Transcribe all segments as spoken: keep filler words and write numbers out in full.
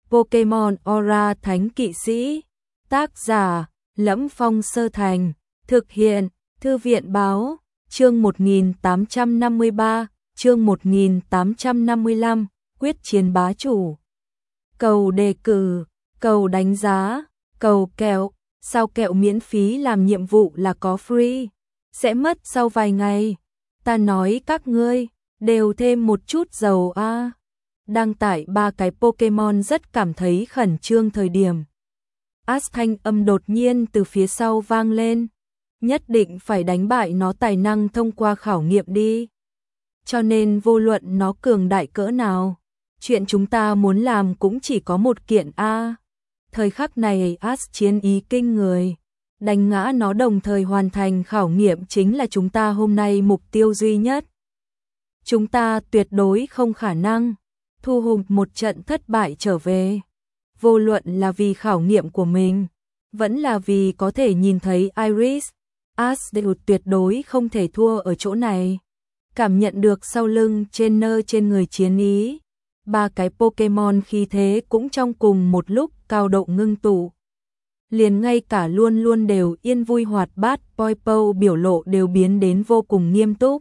Pokemon Aura Thánh Kỵ Sĩ. Tác giả: Lẫm Phong Sơ Thành. Thực hiện: Thư viện Báo. Chương một nghìn tám trăm năm mươi ba, chương một nghìn tám trăm năm mươi lăm, quyết chiến bá chủ. Cầu đề cử, cầu đánh giá, cầu kẹo, sao kẹo miễn phí làm nhiệm vụ là có free, sẽ mất sau vài ngày. Ta nói các ngươi, đều thêm một chút dầu a. À. Đăng tải ba cái Pokemon rất cảm thấy khẩn trương thời điểm. Ash thanh âm đột nhiên từ phía sau vang lên. Nhất định phải đánh bại nó tài năng thông qua khảo nghiệm đi. Cho nên vô luận nó cường đại cỡ nào, chuyện chúng ta muốn làm cũng chỉ có một kiện a. À. Thời khắc này Ash chiến ý kinh người. Đánh ngã nó đồng thời hoàn thành khảo nghiệm chính là chúng ta hôm nay mục tiêu duy nhất. Chúng ta tuyệt đối không khả năng thu hùng một trận thất bại trở về. Vô luận là vì khảo nghiệm của mình, vẫn là vì có thể nhìn thấy Iris, Ash đều tuyệt đối không thể thua ở chỗ này. Cảm nhận được sau lưng trên nơ trên người chiến ý, ba cái Pokemon khi thế cũng trong cùng một lúc cao độ ngưng tụ. Liền ngay cả luôn luôn đều yên vui hoạt bát Poipo biểu lộ đều biến đến vô cùng nghiêm túc.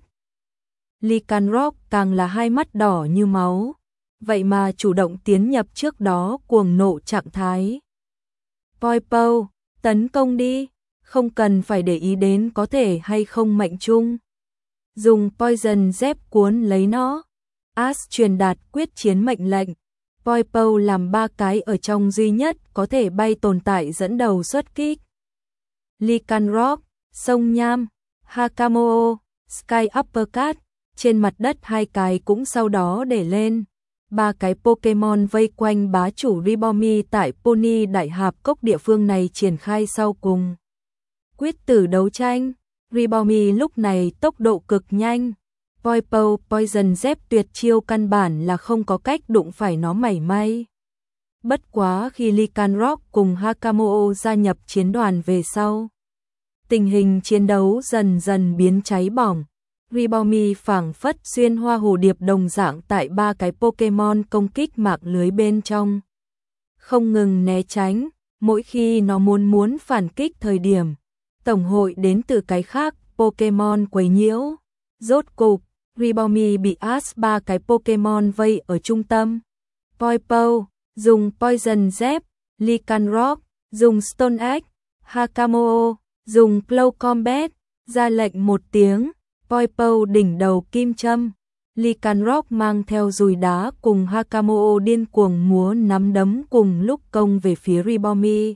Lycanroc càng là hai mắt đỏ như máu, vậy mà chủ động tiến nhập trước đó cuồng nộ trạng thái. Poipo, tấn công đi, không cần phải để ý đến có thể hay không mệnh chung. Dùng Poison dép cuốn lấy nó. Ash truyền đạt quyết chiến mệnh lệnh. Poipo làm ba cái ở trong duy nhất có thể bay tồn tại dẫn đầu xuất kích. Lycanroc, Sông Nham, Hakamo, Sky Uppercut, trên mặt đất hai cái cũng sau đó để lên. Ba cái Pokemon vây quanh bá chủ Ribomi tại Pony Đại Hạp Cốc địa phương này triển khai sau cùng. Quyết tử đấu tranh, Ribomi lúc này tốc độ cực nhanh. Poipo Poison dép tuyệt chiêu căn bản là không có cách đụng phải nó mảy may. Bất quá khi Lycanroc cùng Hakamo gia nhập chiến đoàn về sau, tình hình chiến đấu dần dần biến cháy bỏng. Ribomi phảng phất xuyên hoa hồ điệp đồng dạng tại ba cái Pokemon công kích mạng lưới bên trong. Không ngừng né tránh, mỗi khi nó muốn muốn phản kích thời điểm, tổng hội đến từ cái khác Pokemon quấy nhiễu. Rốt cục, Ribomi bị Ash ba cái Pokemon vây ở trung tâm. Poipo dùng Poison dép, Lycanroc dùng Stone Egg, Hakamo dùng Claw Combat, ra lệnh một tiếng. Poipo đỉnh đầu kim châm, Lycanroc mang theo dùi đá cùng Hakamo điên cuồng múa nắm đấm cùng lúc công về phía Ribomi.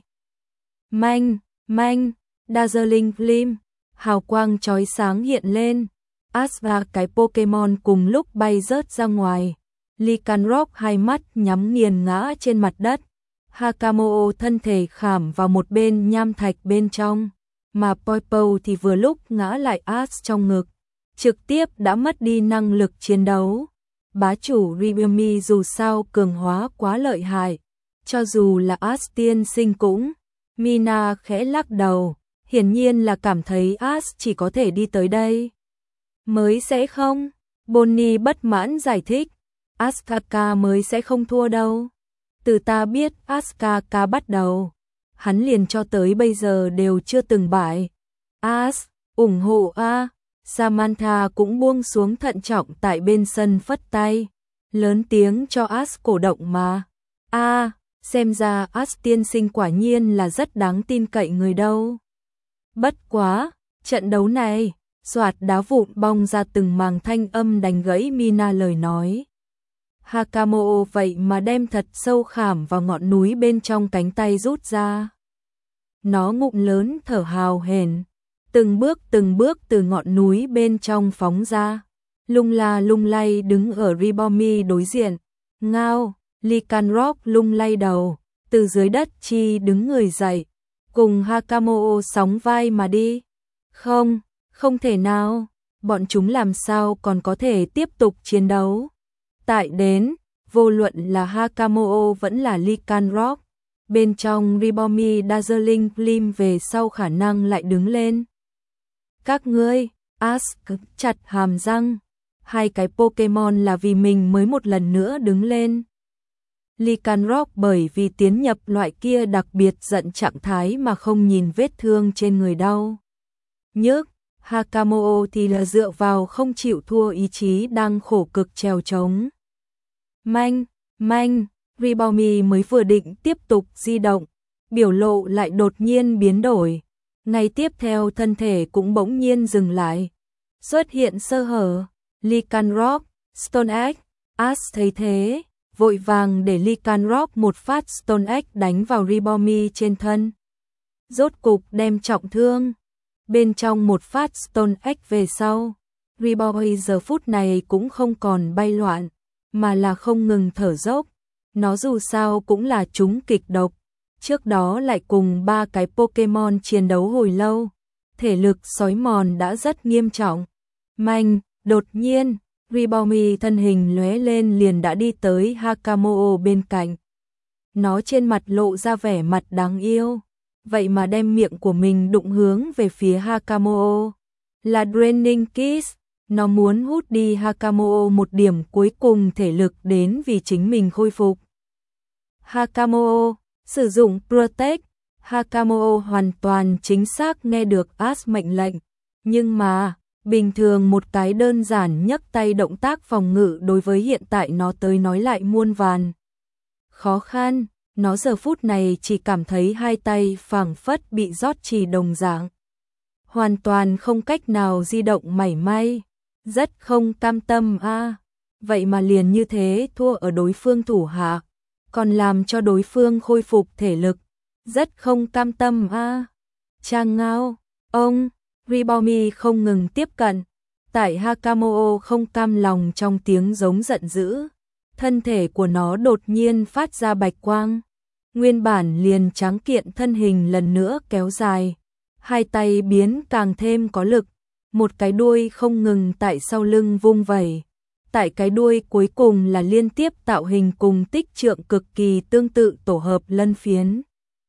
Manh, manh, Dazzling Gleam, hào quang chói sáng hiện lên. Ash và cái Pokemon cùng lúc bay rớt ra ngoài. Lycanroc hai mắt nhắm nghiền ngã trên mặt đất. Hakamo thân thể khảm vào một bên nham thạch bên trong, mà Poipo thì vừa lúc ngã lại Ash trong ngực, trực tiếp đã mất đi năng lực chiến đấu. Bá chủ Ribomi dù sao cường hóa quá lợi hại, cho dù là Ash tiên sinh cũng. Mina khẽ lắc đầu, hiển nhiên là cảm thấy Ash chỉ có thể đi tới đây mới sẽ không. Bonnie bất mãn giải thích, Ashkaka mới sẽ không thua đâu. Từ ta biết Ashkaka bắt đầu, hắn liền cho tới bây giờ đều chưa từng bại. Ash, ủng hộ a. Samantha cũng buông xuống thận trọng tại bên sân phất tay, lớn tiếng cho Ash cổ động mà. A, à, xem ra Ash tiên sinh quả nhiên là rất đáng tin cậy người đâu. Bất quá, trận đấu này, soạt đá vụn bong ra từng màng thanh âm đánh gãy Mina lời nói. Hakamo vậy mà đem thật sâu khảm vào ngọn núi bên trong cánh tay rút ra. Nó ngụm lớn thở hào hển, từng bước từng bước từ ngọn núi bên trong phóng ra, lung la lung lay đứng ở Ribomi đối diện. Ngao, Lycanroc lung lay đầu, từ dưới đất chi đứng người dậy, cùng Hakamo sóng vai mà đi. Không, không thể nào, bọn chúng làm sao còn có thể tiếp tục chiến đấu. Tại đến, vô luận là Hakamo vẫn là Lycanroc, bên trong Ribomi Dazzling Gleam về sau khả năng lại đứng lên. Các ngươi, Ash cực chặt hàm răng, hai cái Pokemon là vì mình mới một lần nữa đứng lên. Lycanroc bởi vì tiến nhập loại kia đặc biệt giận trạng thái mà không nhìn vết thương trên người đau nhức. Hakamoto thì là dựa vào không chịu thua ý chí đang khổ cực trèo trống. Manh, manh, Ribomi mới vừa định tiếp tục di động, biểu lộ lại đột nhiên biến đổi. Ngay tiếp theo thân thể cũng bỗng nhiên dừng lại. Xuất hiện sơ hở, Lycanroc, Stone Axe, Ash thấy thế, vội vàng để Lycanroc một phát Stone Axe đánh vào Ribomi trên thân. Rốt cục đem trọng thương. Bên trong một phát Stone Axe về sau, Ribomi giờ phút này cũng không còn bay loạn, mà là không ngừng thở dốc. Nó dù sao cũng là trúng kịch độc, trước đó lại cùng ba cái Pokemon chiến đấu hồi lâu, thể lực xói mòn đã rất nghiêm trọng. Manh, đột nhiên, Ribomi thân hình lóe lên liền đã đi tới Hakamoto bên cạnh. Nó trên mặt lộ ra vẻ mặt đáng yêu, vậy mà đem miệng của mình đụng hướng về phía Hakamoto. Là Draining Kiss, nó muốn hút đi Hakamoto một điểm cuối cùng thể lực đến vì chính mình khôi phục. Hakamoto, sử dụng Protect, Hakamoto hoàn toàn chính xác nghe được Ash mệnh lệnh, nhưng mà, bình thường một cái đơn giản nhấc tay động tác phòng ngự đối với hiện tại nó tới nói lại muôn vàn khó khăn, nó giờ phút này chỉ cảm thấy hai tay phảng phất bị rót trì đồng dạng. Hoàn toàn không cách nào di động mảy may, rất không cam tâm a. À. Vậy mà liền như thế thua ở đối phương thủ hạ, còn làm cho đối phương khôi phục thể lực, rất không cam tâm a. À. Trang ngao, ông, Ribomi không ngừng tiếp cận, tại Hakamoto không cam lòng trong tiếng giống giận dữ, thân thể của nó đột nhiên phát ra bạch quang, nguyên bản liền trắng kiện thân hình lần nữa kéo dài, hai tay biến càng thêm có lực, một cái đuôi không ngừng tại sau lưng vung vẩy, tại cái đuôi cuối cùng là liên tiếp tạo hình cùng tích trượng cực kỳ tương tự tổ hợp lân phiến.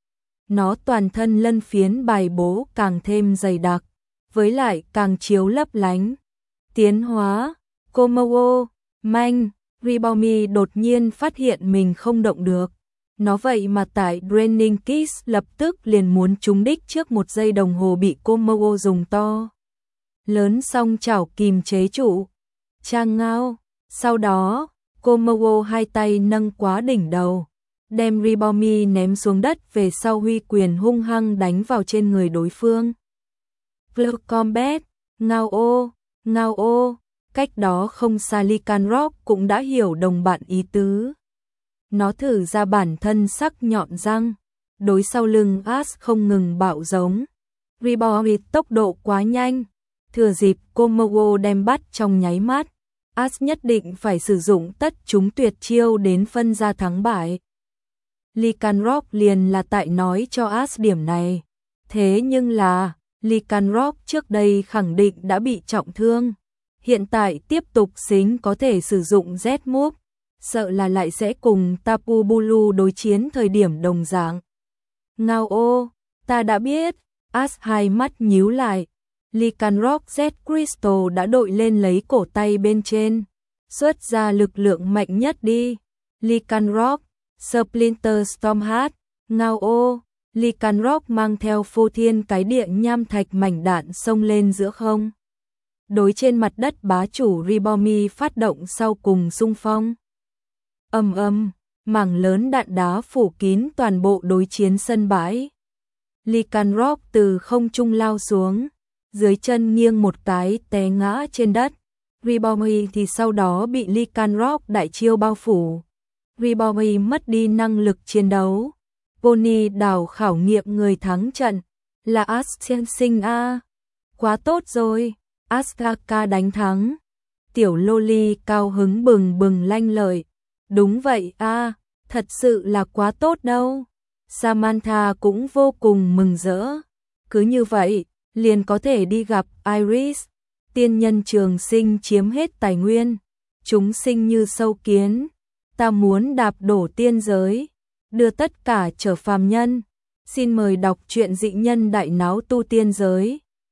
Nó toàn thân lân phiến bài bố càng thêm dày đặc, với lại càng chiếu lấp lánh. Tiến hóa, Komodo, manh, Ribomi đột nhiên phát hiện mình không động được. Nó vậy mà tại Draining Kiss lập tức liền muốn trúng đích trước một giây đồng hồ bị Komodo dùng to lớn song chảo kìm chế trụ. Trang ngao, sau đó, Komodo hai tay nâng quá đỉnh đầu, đem Ribomi ném xuống đất về sau huy quyền hung hăng đánh vào trên người đối phương. Close Combat, ngao ô, ngao ô, cách đó không xa Lycanroc cũng đã hiểu đồng bạn ý tứ. Nó thử ra bản thân sắc nhọn răng, đối sau lưng Ash không ngừng bạo giống. Ribomi tốc độ quá nhanh, thừa dịp Komodo đem bắt trong nháy mắt, Ash nhất định phải sử dụng tất chúng tuyệt chiêu đến phân ra thắng bại. Lycanroc liền là tại nói cho Ash điểm này, thế nhưng là Lycanroc trước đây khẳng định đã bị trọng thương, hiện tại tiếp tục xính có thể sử dụng Z-Move, sợ là lại sẽ cùng Tapu Bulu đối chiến thời điểm đồng dạng. Ngao ô, ta đã biết, Ash hai mắt nhíu lại, Lycanroc Z Crystal đã đội lên lấy cổ tay bên trên, xuất ra lực lượng mạnh nhất đi. Lycanroc, Splinter Storm Heart, ngao ô, Lycanroc mang theo phô thiên cái địa nham thạch mảnh đạn xông lên giữa không. Đối trên mặt đất bá chủ Ribomi phát động sau cùng xung phong. Ầm ầm, mảng lớn đạn đá phủ kín toàn bộ đối chiến sân bãi. Lycanroc từ không trung lao xuống, dưới chân nghiêng một cái té ngã trên đất. Ribomi thì sau đó bị Lycanroc đại chiêu bao phủ. Ribomi mất đi năng lực chiến đấu. Pony đảo khảo nghiệm người thắng trận là Ash sinh a. Quá tốt rồi, Ashkaka đánh thắng. Tiểu Loli cao hứng bừng bừng lanh lợi. Đúng vậy a, thật sự là quá tốt đâu. Samantha cũng vô cùng mừng rỡ. Cứ như vậy, liền có thể đi gặp Iris. Tiên nhân trường sinh chiếm hết tài nguyên, chúng sinh như sâu kiến. Ta muốn đạp đổ tiên giới, đưa tất cả trở phàm nhân. Xin mời đọc truyện dị nhân đại náo tu tiên giới.